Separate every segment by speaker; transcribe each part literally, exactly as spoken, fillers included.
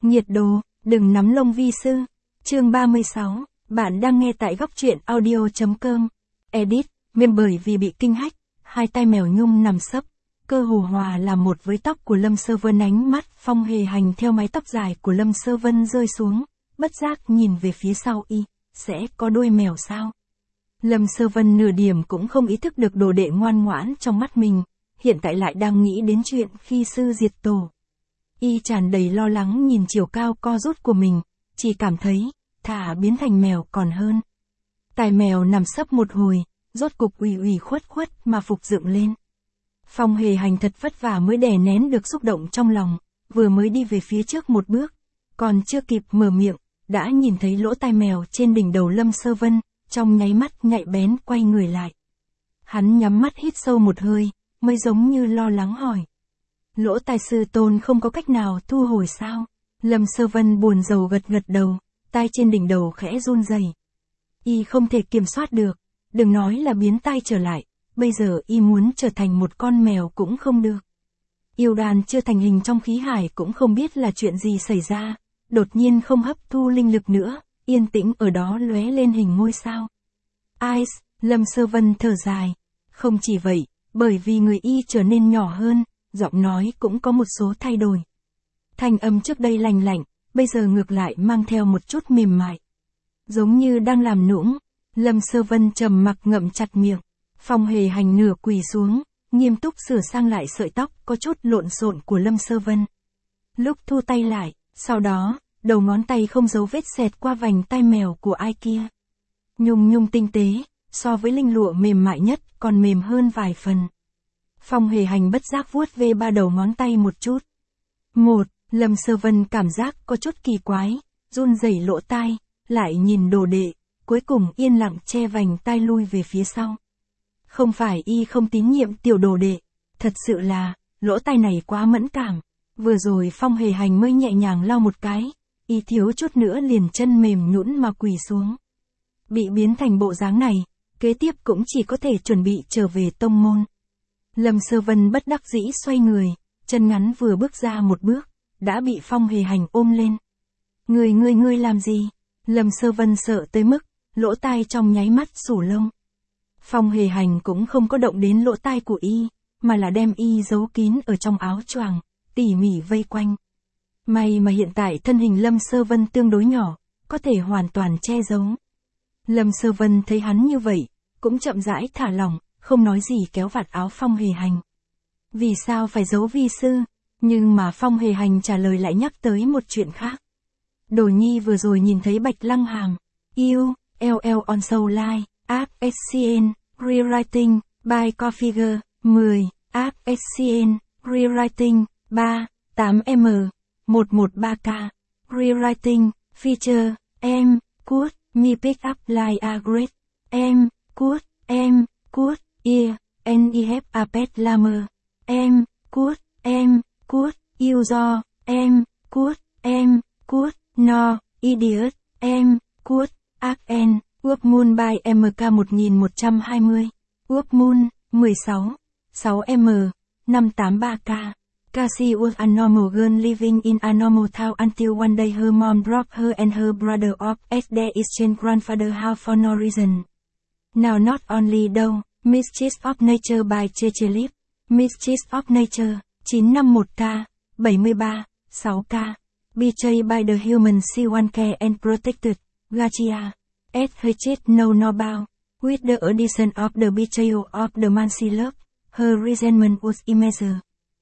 Speaker 1: Nhiệt độ, đừng nắm lông vi sư. Chương ba mươi sáu, bạn đang nghe tại góc truyện audio.com. Edit, mềm bởi vì bị kinh hách, hai tay mèo nhung nằm sấp, cơ hồ hòa là một với tóc của Lâm Sơ Vân. Ánh mắt Phong Hề Hành theo mái tóc dài của Lâm Sơ Vân rơi xuống, bất giác nhìn về phía sau y, sẽ có đôi mèo sao? Lâm Sơ Vân nửa điểm cũng không ý thức được đồ đệ ngoan ngoãn trong mắt mình, hiện tại lại đang nghĩ đến chuyện khi sư diệt tổ. Y tràn đầy lo lắng nhìn chiều cao co rút của mình, chỉ cảm thấy, thà biến thành mèo còn hơn. Tài mèo nằm sấp một hồi, rốt cục ủy ủy khuất khuất mà phục dựng lên. Phong Hề Hành thật vất vả mới đè nén được xúc động trong lòng, vừa mới đi về phía trước một bước, còn chưa kịp mở miệng, đã nhìn thấy lỗ tai mèo trên đỉnh đầu Lâm Sơ Vân, trong nháy mắt nhạy bén quay người lại. Hắn nhắm mắt hít sâu một hơi, mới giống như lo lắng hỏi. Lỗ tai sư tôn không có cách nào thu hồi sao? Lâm Sơ Vân buồn rầu gật gật đầu, tai trên đỉnh đầu khẽ run rẩy. Y không thể kiểm soát được, đừng nói là biến tai trở lại, bây giờ y muốn trở thành một con mèo cũng không được. Yêu đàn chưa thành hình trong khí hải cũng không biết là chuyện gì xảy ra, đột nhiên không hấp thu linh lực nữa, yên tĩnh ở đó lóe lên hình ngôi sao. Ice, Lâm Sơ Vân thở dài. Không chỉ vậy, bởi vì người y trở nên nhỏ hơn, giọng nói cũng có một số thay đổi. Thanh âm trước đây lành lạnh, bây giờ ngược lại mang theo một chút mềm mại. Giống như đang làm nũng, Lâm Sơ Vân trầm mặc ngậm chặt miệng. Phong Hề Hành nửa quỳ xuống, nghiêm túc sửa sang lại sợi tóc có chút lộn xộn của Lâm Sơ Vân. Lúc thu tay lại, sau đó, đầu ngón tay không dấu vết xẹt qua vành tai mèo của ai kia. Nhung nhung tinh tế, so với linh lụa mềm mại nhất còn mềm hơn vài phần. Phong Hề Hành bất giác vuốt ve ba đầu ngón tay một chút. Một, Lâm Sơ Vân cảm giác có chút kỳ quái, run rẩy lỗ tai, lại nhìn đồ đệ, cuối cùng yên lặng che vành tai lui về phía sau. Không phải y không tín nhiệm tiểu đồ đệ, thật sự là, lỗ tai này quá mẫn cảm. Vừa rồi Phong Hề Hành mới nhẹ nhàng lau một cái, y thiếu chút nữa liền chân mềm nhũn mà quỳ xuống. Bị biến thành bộ dáng này, kế tiếp cũng chỉ có thể chuẩn bị trở về tông môn. Lâm Sơ Vân bất đắc dĩ xoay người, chân ngắn vừa bước ra một bước, đã bị Phong Hề Hành ôm lên. Người người ngươi làm gì? Lâm Sơ Vân sợ tới mức, lỗ tai trong nháy mắt sủ lông. Phong Hề Hành cũng không có động đến lỗ tai của y, mà là đem y giấu kín ở trong áo choàng, tỉ mỉ vây quanh. May mà hiện tại thân hình Lâm Sơ Vân tương đối nhỏ, có thể hoàn toàn che giấu. Lâm Sơ Vân thấy hắn như vậy, cũng chậm rãi thả lỏng, không nói gì kéo vạt áo Phong Hề Hành. Vì sao phải giấu vi sư? Nhưng mà Phong Hề Hành trả lời lại nhắc tới một chuyện khác. Đồ nhi vừa rồi nhìn thấy Bạch Lăng Hàm, yêu, eo eo on soul line, app ét xê en, rewriting, by configure, mười, app ét xê en, rewriting, ba, tám em, một một ba k, rewriting, feature, em, could, me pick up like a great, em, could, em, could, ear, and I have a pet llama, em, could, em, could, user, em, could, em, could, no, idiot, em, could, Arken, Workmoon by em ca một nghìn một trăm hai mươi, Workmoon, mười sáu, sáu em, năm tám ba k. Cassie was a normal girl living in a normal town until one day her mom dropped her and her brother off at their exchange grandfather house for no reason. Now not only though, Mistress of Nature by Cheche Lip, Mistress of Nature, chín năm một k, bảy mươi ba, sáu k. Betrayed by the human she one care and protected, Gachia. As her chest no no bow, with the addition of the betrayal of the man she loved, her resentment was immense.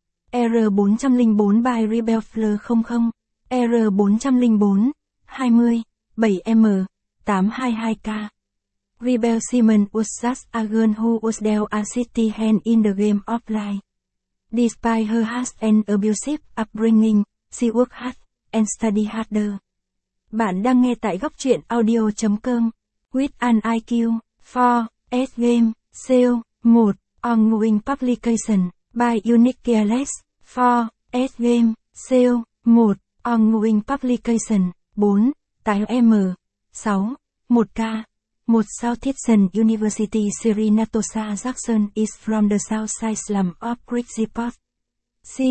Speaker 1: R bốn không bốn by Rebel Fleur không không, R bốn không bốn, hai mươi, bảy em, tám hai hai k. Rebel Simon was just a girl who was dealt a city hand in the game of life. Despite her harsh and abusive upbringing, she worked hard and studied harder. Bạn đang nghe tại góc truyện audio.com. With an I Q, four, S game, sale, một, ongoing publication, by Unique Careless, four, S game, sale, một, ongoing publication, bốn, tám em, sáu, một k. Một Southeastern University Serenatosa Jackson is from the south side slum of Bridgeport. C,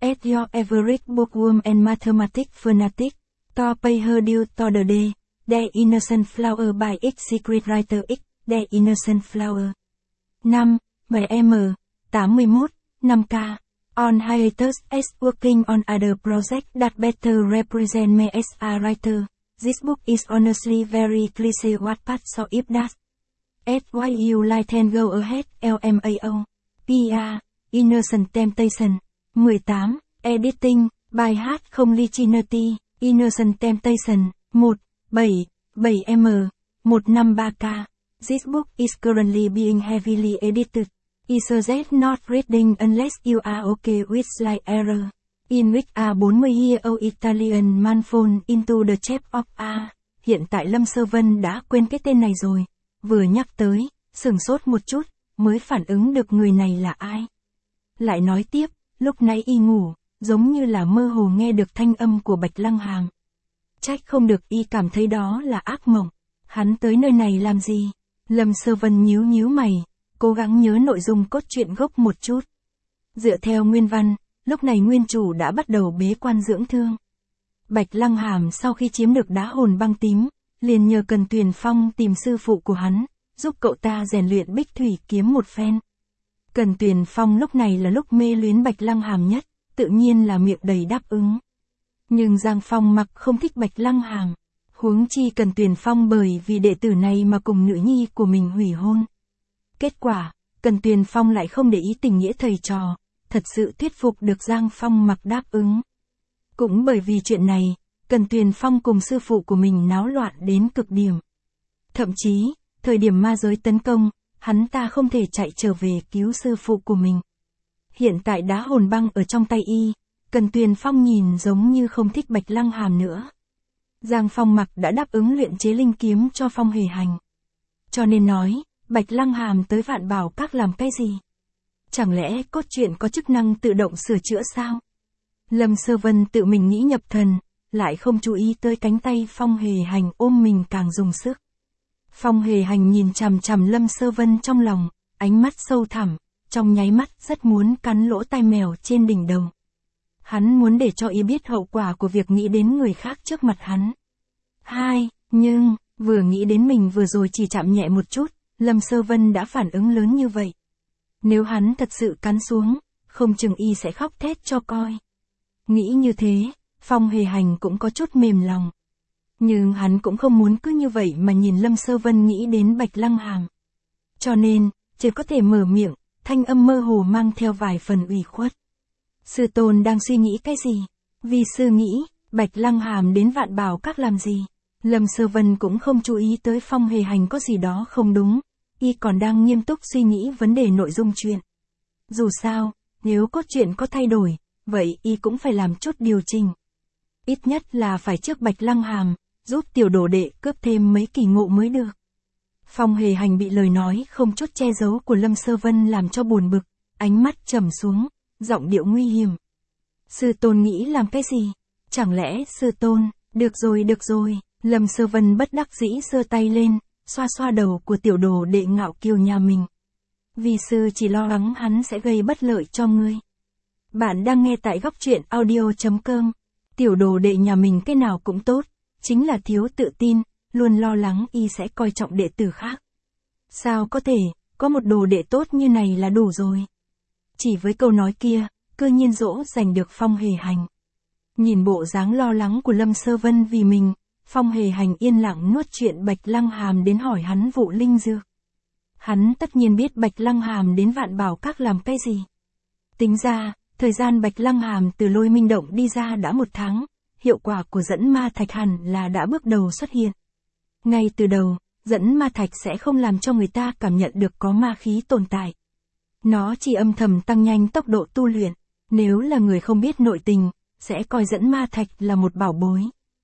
Speaker 1: As your average bookworm and mathematics fanatic, to pay her due to the day, The Innocent Flower by X Secret Writer X, The Innocent Flower. năm. bảy em, tám mươi mốt, năm k. On hiatus as working on other projects that better represent me as a writer. This book is honestly very cliché what part so if that. As why you like then go ahead, L M A O. P R, Innocent Temptation. mười tám. Editing, bài hát không originality, Innocent Temptation. một. bảy. bảy em, một trăm năm mươi ba k. This book is currently being heavily edited. I suggest not reading unless you are okay with slight error. In which a forty year old Italian man fall into the trap of a. Hiện tại Lâm Sơ Vân đã quên cái tên này rồi. Vừa nhắc tới, sửng sốt một chút, mới phản ứng được người này là ai. Lại nói tiếp, lúc nãy y ngủ, giống như là mơ hồ nghe được thanh âm của Bạch Lăng Hàm. Trách không được y cảm thấy đó là ác mộng. Hắn tới nơi này làm gì? Lâm Sơ Vân nhíu nhíu mày, cố gắng nhớ nội dung cốt truyện gốc một chút. Dựa theo nguyên văn, lúc này nguyên chủ đã bắt đầu bế quan dưỡng thương. Bạch Lăng Hàm sau khi chiếm được đá hồn băng tím, liền nhờ Cần Tuyền Phong tìm sư phụ của hắn, giúp cậu ta rèn luyện Bích Thủy kiếm một phen. Cần Tuyền Phong lúc này là lúc mê luyến Bạch Lăng Hàm nhất, tự nhiên là miệng đầy đáp ứng. Nhưng Giang Phong mặc không thích Bạch Lăng Hàm, huống chi Cần Tuyền Phong bởi vì đệ tử này mà cùng nữ nhi của mình hủy hôn. Kết quả, Cần Tuyền Phong lại không để ý tình nghĩa thầy trò, thật sự thuyết phục được Giang Phong mặc đáp ứng. Cũng bởi vì chuyện này, Cần Tuyền Phong cùng sư phụ của mình náo loạn đến cực điểm. Thậm chí, thời điểm ma giới tấn công, hắn ta không thể chạy trở về cứu sư phụ của mình. Hiện tại đá hồn băng ở trong tay y, Cần Tuyền Phong nhìn giống như không thích Bạch Lăng Hàm nữa. Giang Phong mặc đã đáp ứng luyện chế linh kiếm cho Phong Hề Hành. Cho nên nói, Bạch Lăng Hàm tới Vạn Bảo Các làm cái gì? Chẳng lẽ cốt truyện có chức năng tự động sửa chữa sao? Lâm Sơ Vân tự mình nghĩ nhập thần, lại không chú ý tới cánh tay Phong Hề Hành ôm mình càng dùng sức. Phong Hề Hành nhìn chằm chằm Lâm Sơ Vân trong lòng, ánh mắt sâu thẳm, trong nháy mắt rất muốn cắn lỗ tai mèo trên đỉnh đầu. Hắn muốn để cho y biết hậu quả của việc nghĩ đến người khác trước mặt hắn. Hai, nhưng, vừa nghĩ đến mình vừa rồi chỉ chạm nhẹ một chút, Lâm Sơ Vân đã phản ứng lớn như vậy. Nếu hắn thật sự cắn xuống, không chừng y sẽ khóc thét cho coi. Nghĩ như thế, Phong Hề Hành cũng có chút mềm lòng. Nhưng hắn cũng không muốn cứ như vậy mà nhìn Lâm Sơ Vân nghĩ đến Bạch Lăng Hàm. Cho nên, chỉ có thể mở miệng, thanh âm mơ hồ mang theo vài phần ủy khuất. Sư tôn đang suy nghĩ cái gì? Vì sư nghĩ, Bạch Lăng Hàm đến Vạn Bảo Các làm gì? Lâm Sơ Vân cũng không chú ý tới Phong Hề Hành có gì đó không đúng. Y còn đang nghiêm túc suy nghĩ vấn đề nội dung chuyện. Dù sao, nếu cốt truyện có thay đổi, vậy y cũng phải làm chút điều chỉnh. Ít nhất là phải trước Bạch Lăng Hàm, giúp tiểu đồ đệ cướp thêm mấy kỳ ngộ mới được. Phong Hề Hành bị lời nói không chút che giấu của Lâm Sơ Vân làm cho buồn bực, ánh mắt trầm xuống, giọng điệu nguy hiểm. Sư tôn nghĩ làm cái gì? Chẳng lẽ sư tôn, được rồi được rồi, Lâm Sơ Vân bất đắc dĩ giơ tay lên, xoa xoa đầu của tiểu đồ đệ ngạo kiều nhà mình. Vì sư chỉ lo lắng hắn sẽ gây bất lợi cho ngươi. Bạn đang nghe tại góc truyện audio chấm com. Tiểu đồ đệ nhà mình cái nào cũng tốt, chính là thiếu tự tin, luôn lo lắng y sẽ coi trọng đệ tử khác. Sao có thể, có một đồ đệ tốt như này là đủ rồi. Chỉ với câu nói kia, cơ nhiên dỗ giành được Phong Hề Hành. Nhìn bộ dáng lo lắng của Lâm Sơ Vân vì mình, Phong Hề Hành yên lặng nuốt chuyện Bạch Lăng Hàm đến hỏi hắn vụ linh dược. Hắn tất nhiên biết Bạch Lăng Hàm đến Vạn Bảo Các làm cái gì. Tính ra, thời gian Bạch Lăng Hàm từ Lôi Minh Động đi ra đã một tháng, hiệu quả của dẫn ma thạch hẳn là đã bước đầu xuất hiện. Ngay từ đầu, dẫn ma thạch sẽ không làm cho người ta cảm nhận được có ma khí tồn tại. Nó chỉ âm thầm tăng nhanh tốc độ tu luyện, nếu là người không biết nội tình, sẽ coi dẫn ma thạch là một bảo bối.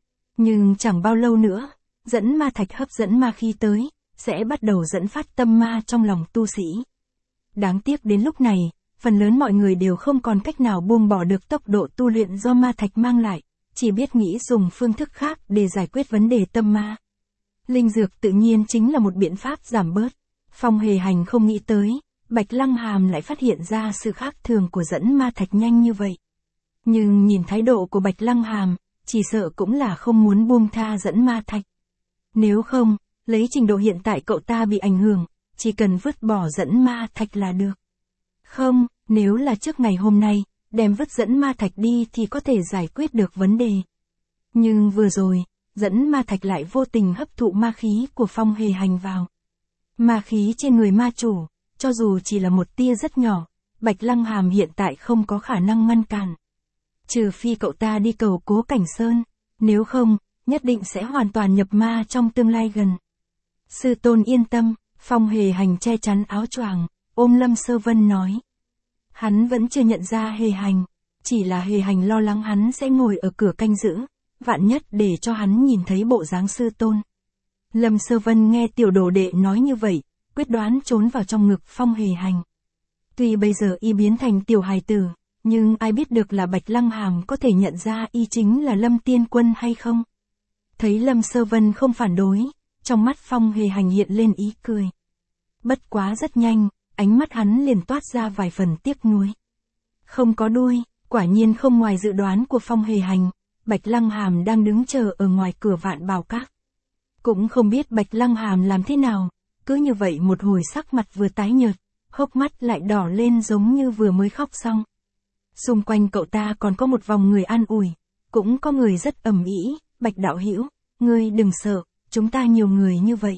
Speaker 1: Nhưng chẳng bao lâu nữa, dẫn ma thạch hấp dẫn ma khí tới, sẽ bắt đầu dẫn phát tâm ma trong lòng tu sĩ. Đáng tiếc đến lúc này, phần lớn mọi người đều không còn cách nào buông bỏ được tốc độ tu luyện do ma thạch mang lại, chỉ biết nghĩ dùng phương thức khác để giải quyết vấn đề tâm ma. Linh dược tự nhiên chính là một biện pháp giảm bớt. Phong Hề Hành không nghĩ tới, Bạch Lăng Hàm lại phát hiện ra sự khác thường của dẫn ma thạch nhanh như vậy. Nhưng nhìn thái độ của Bạch Lăng Hàm, chỉ sợ cũng là không muốn buông tha dẫn ma thạch. Nếu không, lấy trình độ hiện tại cậu ta bị ảnh hưởng, chỉ cần vứt bỏ dẫn ma thạch là được. Không, nếu là trước ngày hôm nay, đem vứt dẫn ma thạch đi thì có thể giải quyết được vấn đề. Nhưng vừa rồi, dẫn ma thạch lại vô tình hấp thụ ma khí của Phong Hề Hành vào. Ma khí trên người ma chủ, cho dù chỉ là một tia rất nhỏ, Bạch Lăng Hàm hiện tại không có khả năng ngăn cản. Trừ phi cậu ta đi cầu Cố Cảnh Sơn, nếu không, nhất định sẽ hoàn toàn nhập ma trong tương lai gần. Sư tôn yên tâm, Phong Hề Hành che chắn áo choàng, ôm Lâm Sơ Vân nói. Hắn vẫn chưa nhận ra Hề Hành, chỉ là Hề Hành lo lắng hắn sẽ ngồi ở cửa canh giữ, vạn nhất để cho hắn nhìn thấy bộ dáng sư tôn. Lâm Sơ Vân nghe tiểu đồ đệ nói như vậy, quyết đoán trốn vào trong ngực Phong Hề Hành. Tuy bây giờ y biến thành tiểu hài tử, nhưng ai biết được là Bạch Lăng Hàm có thể nhận ra y chính là Lâm Tiên Quân hay không? Thấy Lâm Sơ Vân không phản đối, trong mắt Phong Hề Hành hiện lên ý cười. Bất quá rất nhanh, ánh mắt hắn liền toát ra vài phần tiếc nuối. Không có đuôi, quả nhiên không ngoài dự đoán của Phong Hề Hành, Bạch Lăng Hàm đang đứng chờ ở ngoài cửa Vạn Bảo Các. Cũng không biết Bạch Lăng Hàm làm thế nào, cứ như vậy một hồi sắc mặt vừa tái nhợt, hốc mắt lại đỏ lên giống như vừa mới khóc xong. Xung quanh cậu ta còn có một vòng người an ủi, cũng có người rất ầm ĩ, Bạch đạo hữu, ngươi đừng sợ, chúng ta nhiều người như vậy.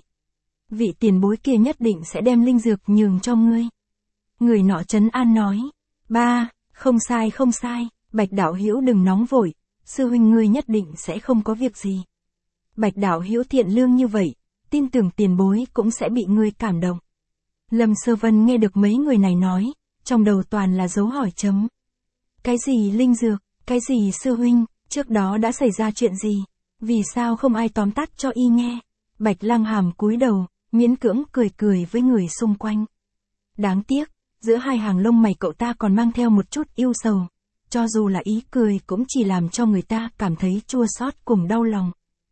Speaker 1: Vị tiền bối kia nhất định sẽ đem linh dược nhường cho ngươi. Người nọ trấn an nói, ba, không sai không sai, Bạch đạo hữu đừng nóng vội, sư huynh ngươi nhất định sẽ không có việc gì. Bạch đạo hữu thiện lương như vậy, tin tưởng tiền bối cũng sẽ bị ngươi cảm động. Lâm Sơ Vân nghe được mấy người này nói, trong đầu toàn là dấu hỏi chấm. Cái gì linh dược, cái gì sư huynh, trước đó đã xảy ra chuyện gì, vì sao không ai tóm tắt cho y nghe. Bạch Lăng Hàm cúi đầu, miễn cưỡng cười cười với người xung quanh. Đáng tiếc, giữa hai hàng lông mày cậu ta còn mang theo một chút yêu sầu, cho dù là ý cười cũng chỉ làm cho người ta cảm thấy chua xót cùng đau lòng.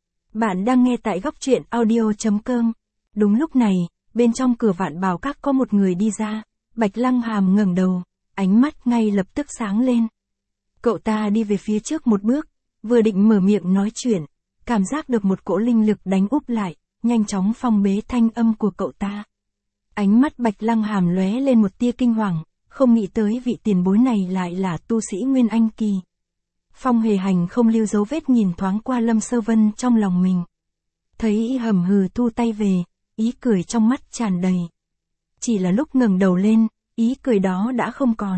Speaker 1: Bạn đang nghe tại góc truyện audio chấm com. Đúng lúc này, bên trong cửa Vạn Bảo Các có một người đi ra, Bạch Lăng Hàm ngẩng đầu, ánh mắt ngay lập tức sáng lên. Cậu ta đi về phía trước một bước, vừa định mở miệng nói chuyện, cảm giác được một cỗ linh lực đánh úp lại, nhanh chóng phong bế thanh âm của cậu ta. Ánh mắt Bạch Lăng Hàm lóe lên một tia kinh hoàng, không nghĩ tới vị tiền bối này lại là tu sĩ Nguyên Anh kỳ. Phong Hề Hành không lưu dấu vết nhìn thoáng qua Lâm Sơ Vân trong lòng mình. Thấy y hầm hừ thu tay về, ý cười trong mắt tràn đầy. Chỉ là lúc ngẩng đầu lên, ý cười đó đã không còn.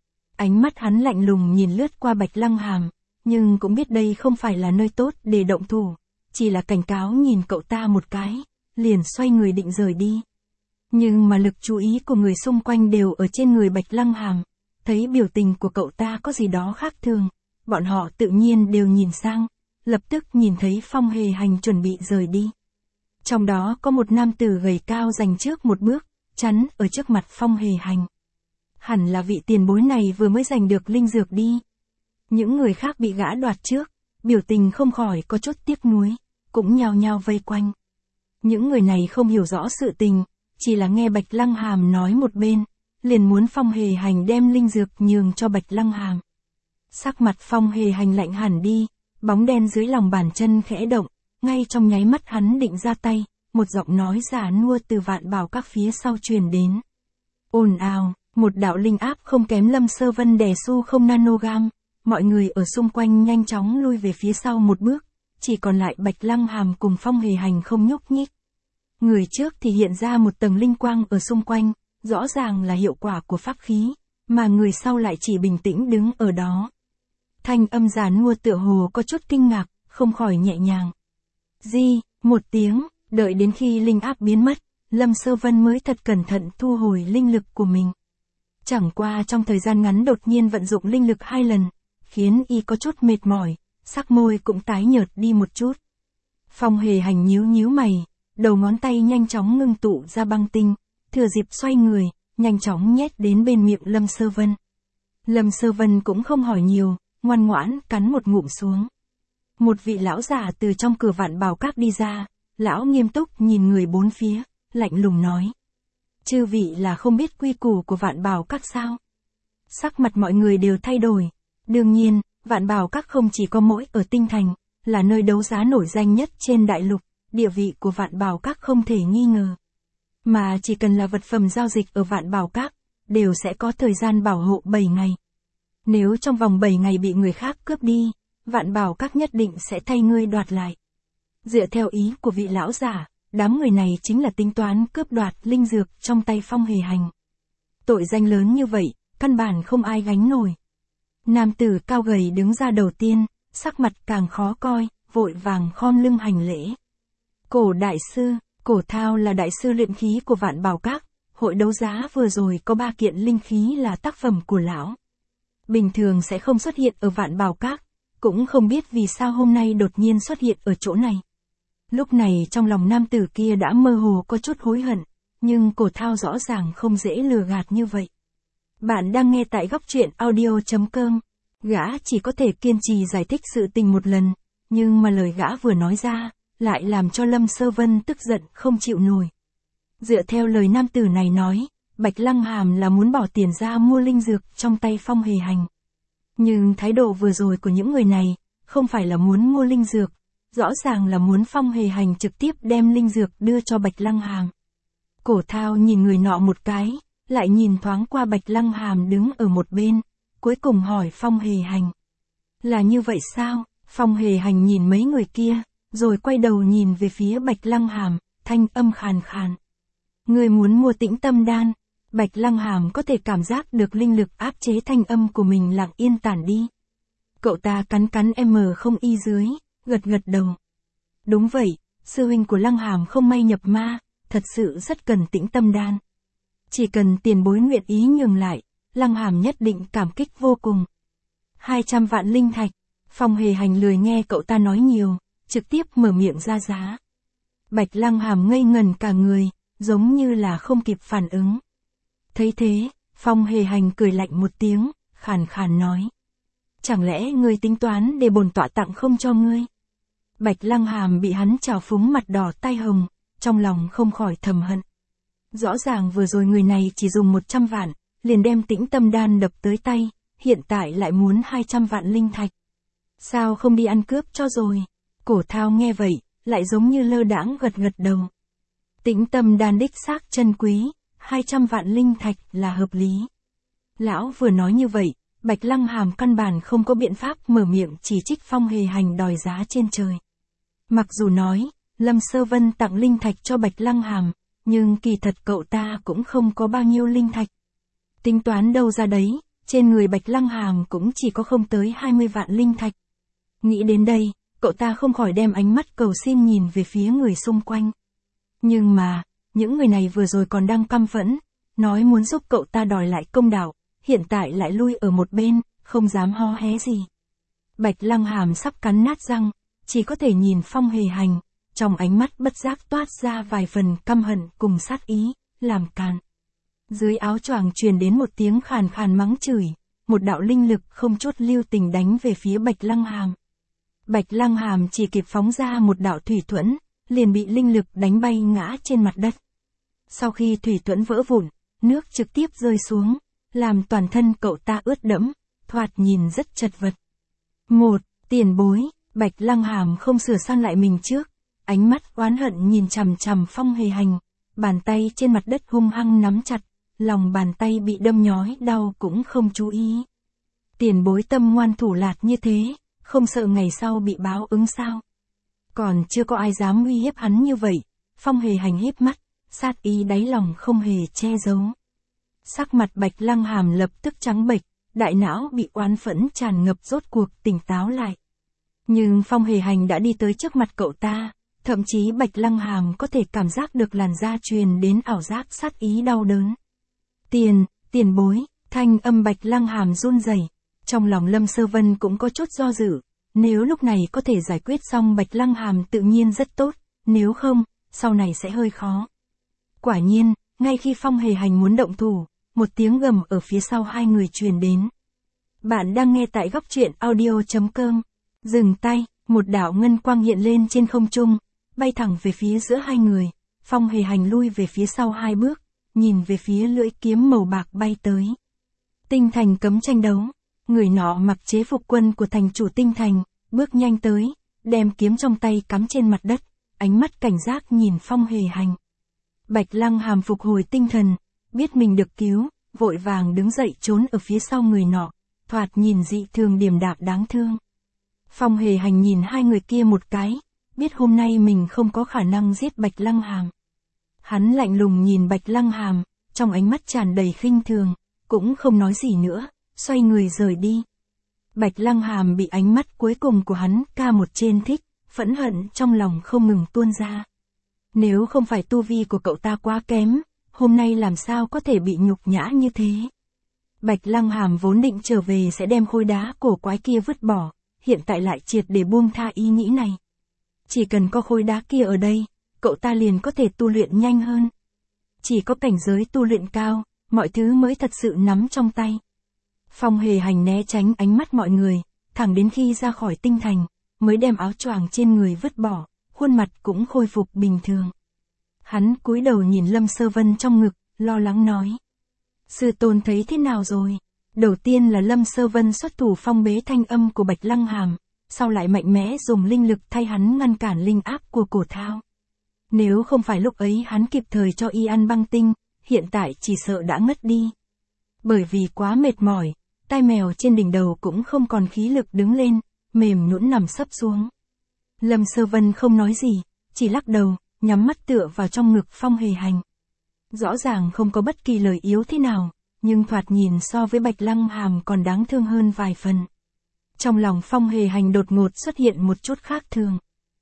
Speaker 1: Ánh mắt hắn lạnh lùng nhìn lướt qua Bạch Lăng Hàm, nhưng cũng biết đây không phải là nơi tốt để động thủ, chỉ là cảnh cáo nhìn cậu ta một cái, liền xoay người định rời đi. Nhưng mà lực chú ý của người xung quanh đều ở trên người Bạch Lăng Hàm, thấy biểu tình của cậu ta có gì đó khác thường, bọn họ tự nhiên đều nhìn sang, lập tức nhìn thấy Phong Hề Hành chuẩn bị rời đi. Trong đó có một nam tử gầy cao giành trước một bước, chắn ở trước mặt Phong Hề Hành. Hẳn là vị tiền bối này vừa mới giành được linh dược đi. Những người khác bị gã đoạt trước, biểu tình không khỏi có chút tiếc nuối, cũng nhao nhao vây quanh. Những người này không hiểu rõ sự tình, chỉ là nghe Bạch Lăng Hàm nói một bên, liền muốn Phong Hề Hành đem linh dược nhường cho Bạch Lăng Hàm. Sắc mặt Phong Hề Hành lạnh hẳn đi, bóng đen dưới lòng bàn chân khẽ động, ngay trong nháy mắt hắn định ra tay, một giọng nói già nua từ Vạn Bảo Các phía sau truyền đến. Ồn ào, một đạo linh áp không kém Lâm Sơ Vân đè su không nanogam, mọi người ở xung quanh nhanh chóng lui về phía sau một bước, chỉ còn lại Bạch Lăng Hàm cùng Phong Hề Hành không nhúc nhích. Người trước thì hiện ra một tầng linh quang ở xung quanh, rõ ràng là hiệu quả của pháp khí, mà người sau lại chỉ bình tĩnh đứng ở đó. Thanh âm già nua tựa hồ có chút kinh ngạc, không khỏi nhẹ nhàng. Di, một tiếng, đợi đến khi linh áp biến mất, Lâm Sơ Vân mới thật cẩn thận thu hồi linh lực của mình. Chẳng qua trong thời gian ngắn đột nhiên vận dụng linh lực hai lần, khiến y có chút mệt mỏi, sắc môi cũng tái nhợt đi một chút. Phong Hề Hành nhíu nhíu mày, đầu ngón tay nhanh chóng ngưng tụ ra băng tinh, thừa dịp xoay người, nhanh chóng nhét đến bên miệng Lâm Sơ Vân. Lâm Sơ Vân cũng không hỏi nhiều, ngoan ngoãn cắn một ngụm xuống. Một vị lão già từ trong cửa Vạn Bảo Các đi ra, lão nghiêm túc nhìn người bốn phía, lạnh lùng nói. Chư vị là không biết quy củ của Vạn Bảo Các sao? Sắc mặt mọi người đều thay đổi, Đương nhiên, Vạn Bảo Các không chỉ có mỗi ở Tinh Thành, là nơi đấu giá nổi danh nhất trên đại lục, địa vị của Vạn Bảo Các không thể nghi ngờ. Mà chỉ cần là vật phẩm giao dịch ở Vạn Bảo Các, đều sẽ có thời gian bảo hộ bảy ngày. Nếu trong vòng bảy ngày bị người khác cướp đi, Vạn Bảo Các nhất định sẽ thay ngươi đoạt lại. Dựa theo ý của vị lão giả, đám người này chính là tính toán cướp đoạt linh dược trong tay Phong Hề Hành. Tội danh lớn như vậy, căn bản không ai gánh nổi. Nam tử cao gầy đứng ra đầu tiên, sắc mặt càng khó coi, vội vàng khom lưng hành lễ. Cổ đại sư, Cổ Thao là đại sư luyện khí của Vạn Bảo Các, hội đấu giá vừa rồi có ba kiện linh khí là tác phẩm của lão. Bình thường sẽ không xuất hiện ở Vạn Bảo Các, cũng không biết vì sao hôm nay đột nhiên xuất hiện ở chỗ này. Lúc này trong lòng nam tử kia đã mơ hồ có chút hối hận, nhưng Cổ Thao rõ ràng không dễ lừa gạt như vậy. Bạn đang nghe tại góc truyện audio chấm com. Gã chỉ có thể kiên trì giải thích sự tình một lần, nhưng mà lời gã vừa nói ra, lại làm cho Lâm Sơ Vân tức giận không chịu nổi. Dựa theo lời nam tử này nói, Bạch Lăng Hàm là muốn bỏ tiền ra mua linh dược trong tay Phong Hề Hành. Nhưng thái độ vừa rồi của những người này, không phải là muốn mua linh dược, rõ ràng là muốn Phong Hề Hành trực tiếp đem linh dược đưa cho Bạch Lăng Hàm. Cổ Thao nhìn người nọ một cái, lại nhìn thoáng qua Bạch Lăng Hàm đứng ở một bên, cuối cùng hỏi Phong Hề Hành. Là như vậy sao? Phong Hề Hành nhìn mấy người kia, rồi quay đầu nhìn về phía Bạch Lăng Hàm, thanh âm khàn khàn. Người muốn mua Tĩnh Tâm Đan. Bạch Lăng Hàm có thể cảm giác được linh lực áp chế thanh âm của mình lặng yên tản đi. Cậu ta cắn cắn em không y dưới, gật gật đầu. Đúng vậy, sư huynh của Lăng Hàm không may nhập ma, thật sự rất cần Tĩnh Tâm Đan. Chỉ cần tiền bối nguyện ý nhường lại, Lăng Hàm nhất định cảm kích vô cùng. hai trăm vạn linh thạch. Phong Hề Hành lười nghe cậu ta nói nhiều, trực tiếp mở miệng ra giá. Bạch Lăng Hàm ngây ngần cả người, giống như là không kịp phản ứng. Thấy thế, Phong Hề Hành cười lạnh một tiếng, khàn khàn nói. Chẳng lẽ ngươi tính toán để bổn tọa tặng không cho ngươi? Bạch Lăng Hàm bị hắn trào phúng mặt đỏ tai hồng, trong lòng không khỏi thầm hận. Rõ ràng vừa rồi người này chỉ dùng một trăm vạn, liền đem Tĩnh Tâm Đan đập tới tay, hiện tại lại muốn hai trăm vạn linh thạch. Sao không đi ăn cướp cho rồi? Cổ Thao nghe vậy, lại giống như lơ đãng gật gật đầu. Tĩnh Tâm Đan đích xác chân quý, hai trăm vạn linh thạch là hợp lý. Lão vừa nói như vậy, Bạch Lăng Hàm căn bản không có biện pháp mở miệng chỉ trích Phong Hề Hành đòi giá trên trời. Mặc dù nói, Lâm Sơ Vân tặng linh thạch cho Bạch Lăng Hàm, nhưng kỳ thật cậu ta cũng không có bao nhiêu linh thạch. Tính toán đâu ra đấy, trên người Bạch Lăng Hàm cũng chỉ có không tới hai mươi vạn linh thạch. Nghĩ đến đây, cậu ta không khỏi đem ánh mắt cầu xin nhìn về phía người xung quanh. Nhưng mà, những người này vừa rồi còn đang căm phẫn, nói muốn giúp cậu ta đòi lại công đạo, hiện tại lại lui ở một bên, không dám ho hé gì. Bạch Lăng Hàm sắp cắn nát răng, chỉ có thể nhìn Phong Hề Hành, trong ánh mắt bất giác toát ra vài phần căm hận cùng sát ý, làm càn. Dưới áo choàng truyền đến một tiếng khàn khàn mắng chửi, một đạo linh lực không chút lưu tình đánh về phía Bạch Lăng Hàm. Bạch Lăng Hàm chỉ kịp phóng ra một đạo thủy thuẫn, liền bị linh lực đánh bay ngã trên mặt đất. Sau khi thủy thuẫn vỡ vụn, nước trực tiếp rơi xuống, làm toàn thân cậu ta ướt đẫm, thoạt nhìn rất chật vật. Một, tiền bối, Bạch Lăng Hàm không sửa sang lại mình trước, ánh mắt oán hận nhìn chằm chằm Phong Hề Hành, bàn tay trên mặt đất hung hăng nắm chặt, lòng bàn tay bị đâm nhói đau cũng không chú ý. Tiền bối tâm ngoan thủ lạt như thế, không sợ ngày sau bị báo ứng sao? Còn chưa có ai dám uy hiếp hắn như vậy, Phong Hề Hành híp mắt, sát ý đáy lòng không hề che giấu. Sắc mặt Bạch Lăng Hàm lập tức trắng bệch, đại não bị oán phẫn tràn ngập rốt cuộc tỉnh táo lại. Nhưng Phong Hề Hành đã đi tới trước mặt cậu ta, thậm chí Bạch Lăng Hàm có thể cảm giác được làn da truyền đến ảo giác sát ý đau đớn. Tiền, tiền bối, thanh âm Bạch Lăng Hàm run rẩy, trong lòng Lâm Sơ Vân cũng có chút do dự, nếu lúc này có thể giải quyết xong Bạch Lăng Hàm tự nhiên rất tốt, nếu không, sau này sẽ hơi khó. Quả nhiên, ngay khi Phong Hề Hành muốn động thủ, một tiếng gầm ở phía sau hai người truyền đến. Bạn đang nghe tại góc truyện audio chấm com. Dừng tay, một đạo ngân quang hiện lên trên không trung, bay thẳng về phía giữa hai người. Phong Hề Hành lui về phía sau hai bước, nhìn về phía lưỡi kiếm màu bạc bay tới. Tinh thành cấm tranh đấu. Người nọ mặc chế phục quân của thành chủ Tinh Thành, bước nhanh tới, đem kiếm trong tay cắm trên mặt đất, ánh mắt cảnh giác nhìn Phong Hề Hành. Bạch Lăng Hàm phục hồi tinh thần, biết mình được cứu, vội vàng đứng dậy trốn ở phía sau người nọ, thoạt nhìn dị thường điềm đạm đáng thương. Phong Hề Hành nhìn hai người kia một cái, biết hôm nay mình không có khả năng giết Bạch Lăng Hàm. Hắn lạnh lùng nhìn Bạch Lăng Hàm, trong ánh mắt tràn đầy khinh thường, cũng không nói gì nữa, xoay người rời đi. Bạch Lăng Hàm bị ánh mắt cuối cùng của hắn ca một trên thích, phẫn hận trong lòng không ngừng tuôn ra. Nếu không phải tu vi của cậu ta quá kém, hôm nay làm sao có thể bị nhục nhã như thế. Bạch Lăng Hàm vốn định trở về sẽ đem khối đá cổ quái kia vứt bỏ, hiện tại lại triệt để buông tha ý nghĩ này. Chỉ cần có khối đá kia ở đây, cậu ta liền có thể tu luyện nhanh hơn. Chỉ có cảnh giới tu luyện cao, mọi thứ mới thật sự nắm trong tay. Phong Hề Hành né tránh ánh mắt mọi người, thẳng đến khi ra khỏi tinh thành, mới đem áo choàng trên người vứt bỏ, khuôn mặt cũng khôi phục bình thường. Hắn cúi đầu nhìn Lâm Sơ Vân trong ngực, lo lắng nói. Sư tôn thấy thế nào rồi? Đầu tiên là Lâm Sơ Vân xuất thủ phong bế thanh âm của Bạch Lăng Hàm, sau lại mạnh mẽ dùng linh lực thay hắn ngăn cản linh áp của cổ thao. Nếu không phải lúc ấy hắn kịp thời cho y ăn băng tinh, hiện tại chỉ sợ đã ngất đi. Bởi vì quá mệt mỏi, tai mèo trên đỉnh đầu cũng không còn khí lực đứng lên, mềm nhũn nằm sấp xuống. Lâm Sơ Vân không nói gì, chỉ lắc đầu, nhắm mắt tựa vào trong ngực Phong Hề Hành. Rõ ràng không có bất kỳ lời yếu thế nào, nhưng thoạt nhìn so với Bạch Lăng Hàm còn đáng thương hơn vài phần. Trong lòng Phong Hề Hành đột ngột xuất hiện một chút khác thường.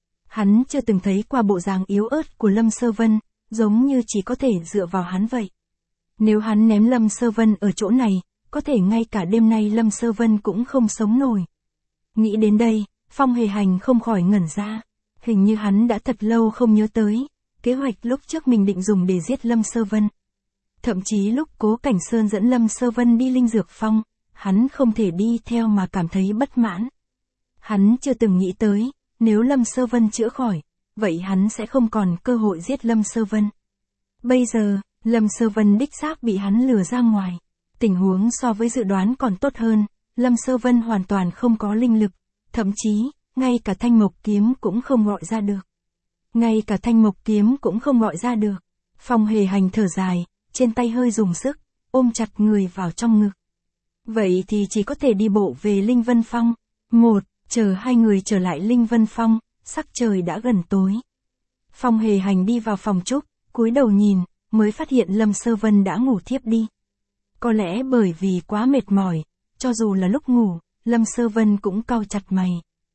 Speaker 1: Hắn chưa từng thấy qua bộ dáng yếu ớt của Lâm Sơ Vân, giống như chỉ có thể dựa vào hắn vậy. Nếu hắn ném Lâm Sơ Vân ở chỗ này, có thể ngay cả đêm nay Lâm Sơ Vân cũng không sống nổi. Nghĩ đến đây, Phong Hề Hành không khỏi ngẩn ra. Hình như hắn đã thật lâu không nhớ tới kế hoạch lúc trước mình định dùng để giết Lâm Sơ Vân. Thậm chí lúc Cố Cảnh Sơn dẫn Lâm Sơ Vân đi Linh Dược Phong, hắn không thể đi theo mà cảm thấy bất mãn. Hắn chưa từng nghĩ tới, nếu Lâm Sơ Vân chữa khỏi, vậy hắn sẽ không còn cơ hội giết Lâm Sơ Vân. Bây giờ, Lâm Sơ Vân đích xác bị hắn lừa ra ngoài. Tình huống so với dự đoán còn tốt hơn, Lâm Sơ Vân hoàn toàn không có linh lực, thậm chí, ngay cả thanh mộc kiếm cũng không gọi ra được. Ngay cả thanh mộc kiếm cũng không gọi ra được. Phong Hề Hành thở dài, trên tay hơi dùng sức, ôm chặt người vào trong ngực. Vậy thì chỉ có thể đi bộ về Linh Vân Phong. Một, chờ hai người trở lại Linh Vân Phong, sắc trời đã gần tối. Phong Hề Hành đi vào phòng trúc, cúi đầu nhìn, mới phát hiện Lâm Sơ Vân đã ngủ thiếp đi. Có lẽ bởi vì quá mệt mỏi, cho dù là lúc ngủ, Lâm Sơ Vân cũng cau chặt mày.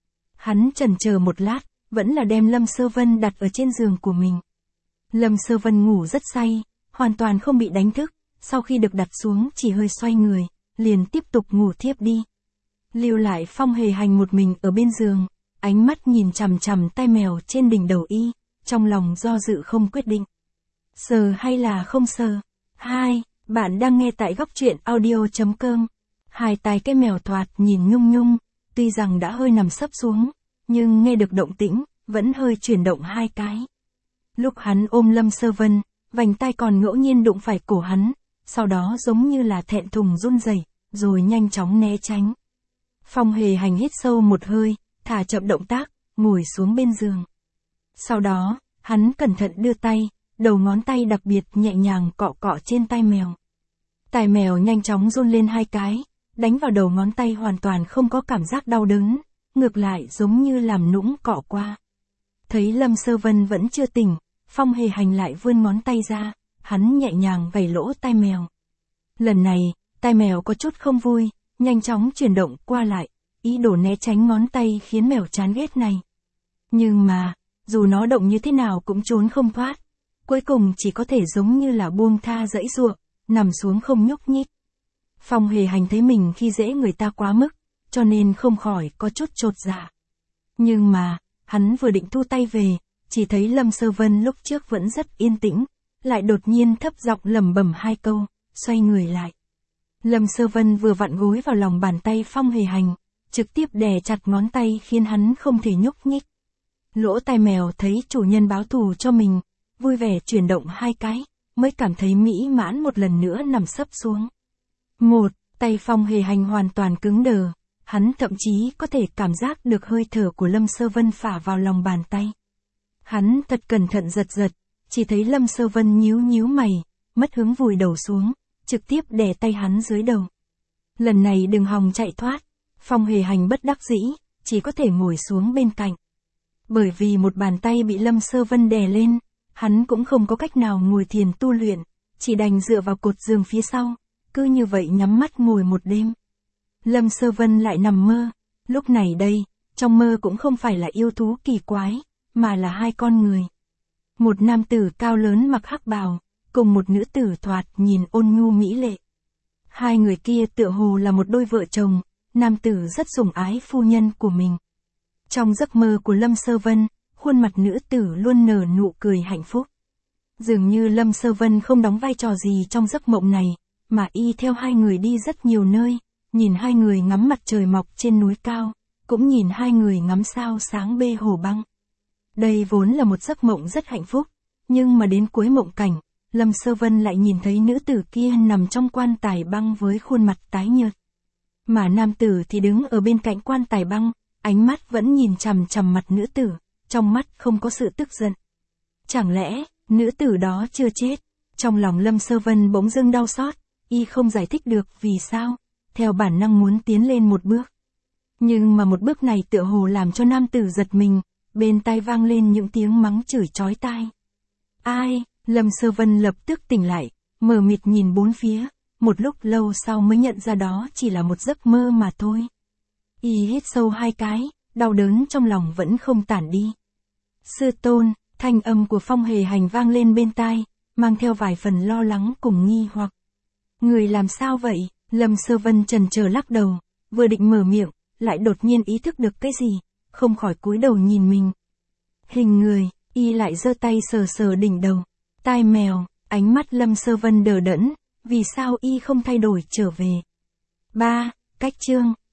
Speaker 1: Hắn chần chờ một lát, vẫn là đem Lâm Sơ Vân đặt ở trên giường của mình. Lâm Sơ Vân ngủ rất say, hoàn toàn không bị đánh thức, sau khi được đặt xuống chỉ hơi xoay người, liền tiếp tục ngủ thiếp đi. Lưu lại Phong Hề Hành một mình ở bên giường, ánh mắt nhìn chằm chằm tai mèo trên đỉnh đầu y, trong lòng do dự không quyết định. Sờ hay là không sờ? Hai, bạn đang nghe tại góc truyện audio chấm com. Hai tai cái mèo thoạt nhìn nhung nhung, tuy rằng đã hơi nằm sấp xuống, nhưng nghe được động tĩnh, vẫn hơi chuyển động hai cái. Lúc hắn ôm Lâm Sơ Vân, vành tai còn ngẫu nhiên đụng phải cổ hắn, sau đó giống như là thẹn thùng run rẩy, rồi nhanh chóng né tránh. Phong Hề Hành hít sâu một hơi, thả chậm động tác, ngồi xuống bên giường. Sau đó, hắn cẩn thận đưa tay, đầu ngón tay đặc biệt nhẹ nhàng cọ cọ trên tai mèo. Tai mèo nhanh chóng run lên hai cái, đánh vào đầu ngón tay hoàn toàn không có cảm giác đau đớn, ngược lại giống như làm nũng cọ qua. Thấy Lâm Sơ Vân vẫn chưa tỉnh, Phong Hề Hành lại vươn ngón tay ra, hắn nhẹ nhàng vẩy lỗ tai mèo. Lần này, tai mèo có chút không vui, nhanh chóng chuyển động qua lại, ý đồ né tránh ngón tay khiến mèo chán ghét này. Nhưng mà, dù nó động như thế nào cũng trốn không thoát, cuối cùng chỉ có thể giống như là buông tha dãy giụa, nằm xuống không nhúc nhích. Phong Hề Hành thấy mình khi dễ người ta quá mức, cho nên không khỏi có chút chột dạ. Nhưng mà, hắn vừa định thu tay về, chỉ thấy Lâm Sơ Vân lúc trước vẫn rất yên tĩnh, lại đột nhiên thấp giọng lẩm bẩm hai câu, xoay người lại. Lâm Sơ Vân vừa vặn gối vào lòng bàn tay Phong Hề Hành, trực tiếp đè chặt ngón tay khiến hắn không thể nhúc nhích. Lỗ tai mèo thấy chủ nhân báo thù cho mình, vui vẻ chuyển động hai cái, mới cảm thấy mỹ mãn một lần nữa nằm sấp xuống. Một, Tay Phong Hề Hành hoàn toàn cứng đờ, hắn thậm chí có thể cảm giác được hơi thở của Lâm Sơ Vân phả vào lòng bàn tay. Hắn thật cẩn thận giật giật, chỉ thấy Lâm Sơ Vân nhíu nhíu mày, mất hứng vùi đầu xuống, trực tiếp đè tay hắn dưới đầu. Lần này đừng hòng chạy thoát, Phong Hề Hành bất đắc dĩ, chỉ có thể ngồi xuống bên cạnh. Bởi vì một bàn tay bị Lâm Sơ Vân đè lên, hắn cũng không có cách nào ngồi thiền tu luyện, chỉ đành dựa vào cột giường phía sau, cứ như vậy nhắm mắt ngồi một đêm. Lâm Sơ Vân lại nằm mơ, lúc này đây, trong mơ cũng không phải là yêu thú kỳ quái, mà là hai con người. Một nam tử cao lớn mặc hắc bào, cùng một nữ tử thoạt nhìn ôn nhu mỹ lệ. Hai người kia tựa hồ là một đôi vợ chồng, nam tử rất sủng ái phu nhân của mình. Trong giấc mơ của Lâm Sơ Vân, khuôn mặt nữ tử luôn nở nụ cười hạnh phúc. Dường như Lâm Sơ Vân không đóng vai trò gì trong giấc mộng này, mà y theo hai người đi rất nhiều nơi, nhìn hai người ngắm mặt trời mọc trên núi cao, cũng nhìn hai người ngắm sao sáng bê hồ băng. Đây vốn là một giấc mộng rất hạnh phúc, nhưng mà đến cuối mộng cảnh, Lâm Sơ Vân lại nhìn thấy nữ tử kia nằm trong quan tài băng với khuôn mặt tái nhợt. Mà nam tử thì đứng ở bên cạnh quan tài băng, ánh mắt vẫn nhìn chằm chằm mặt nữ tử, trong mắt không có sự tức giận. Chẳng lẽ, nữ tử đó chưa chết? Trong lòng Lâm Sơ Vân bỗng dưng đau xót, y không giải thích được vì sao, theo bản năng muốn tiến lên một bước. Nhưng mà một bước này tựa hồ làm cho nam tử giật mình, bên tai vang lên những tiếng mắng chửi chói tai. Ai? Lâm Sơ Vân lập tức tỉnh lại, mờ mịt nhìn bốn phía, một lúc lâu sau mới nhận ra đó chỉ là một giấc mơ mà thôi. Y hít sâu hai cái, đau đớn trong lòng vẫn không tản đi. Sư tôn, thanh âm của Phong Hề Hành vang lên bên tai, mang theo vài phần lo lắng cùng nghi hoặc. Người làm sao vậy? Lâm Sơ Vân chần chờ lắc đầu, vừa định mở miệng, lại đột nhiên ý thức được cái gì, không khỏi cúi đầu nhìn mình. Hình người, y lại giơ tay sờ sờ đỉnh đầu. Tai mèo, ánh mắt Lâm Sơ Vân đờ đẫn, vì sao y không thay đổi trở về. ba. Cách chương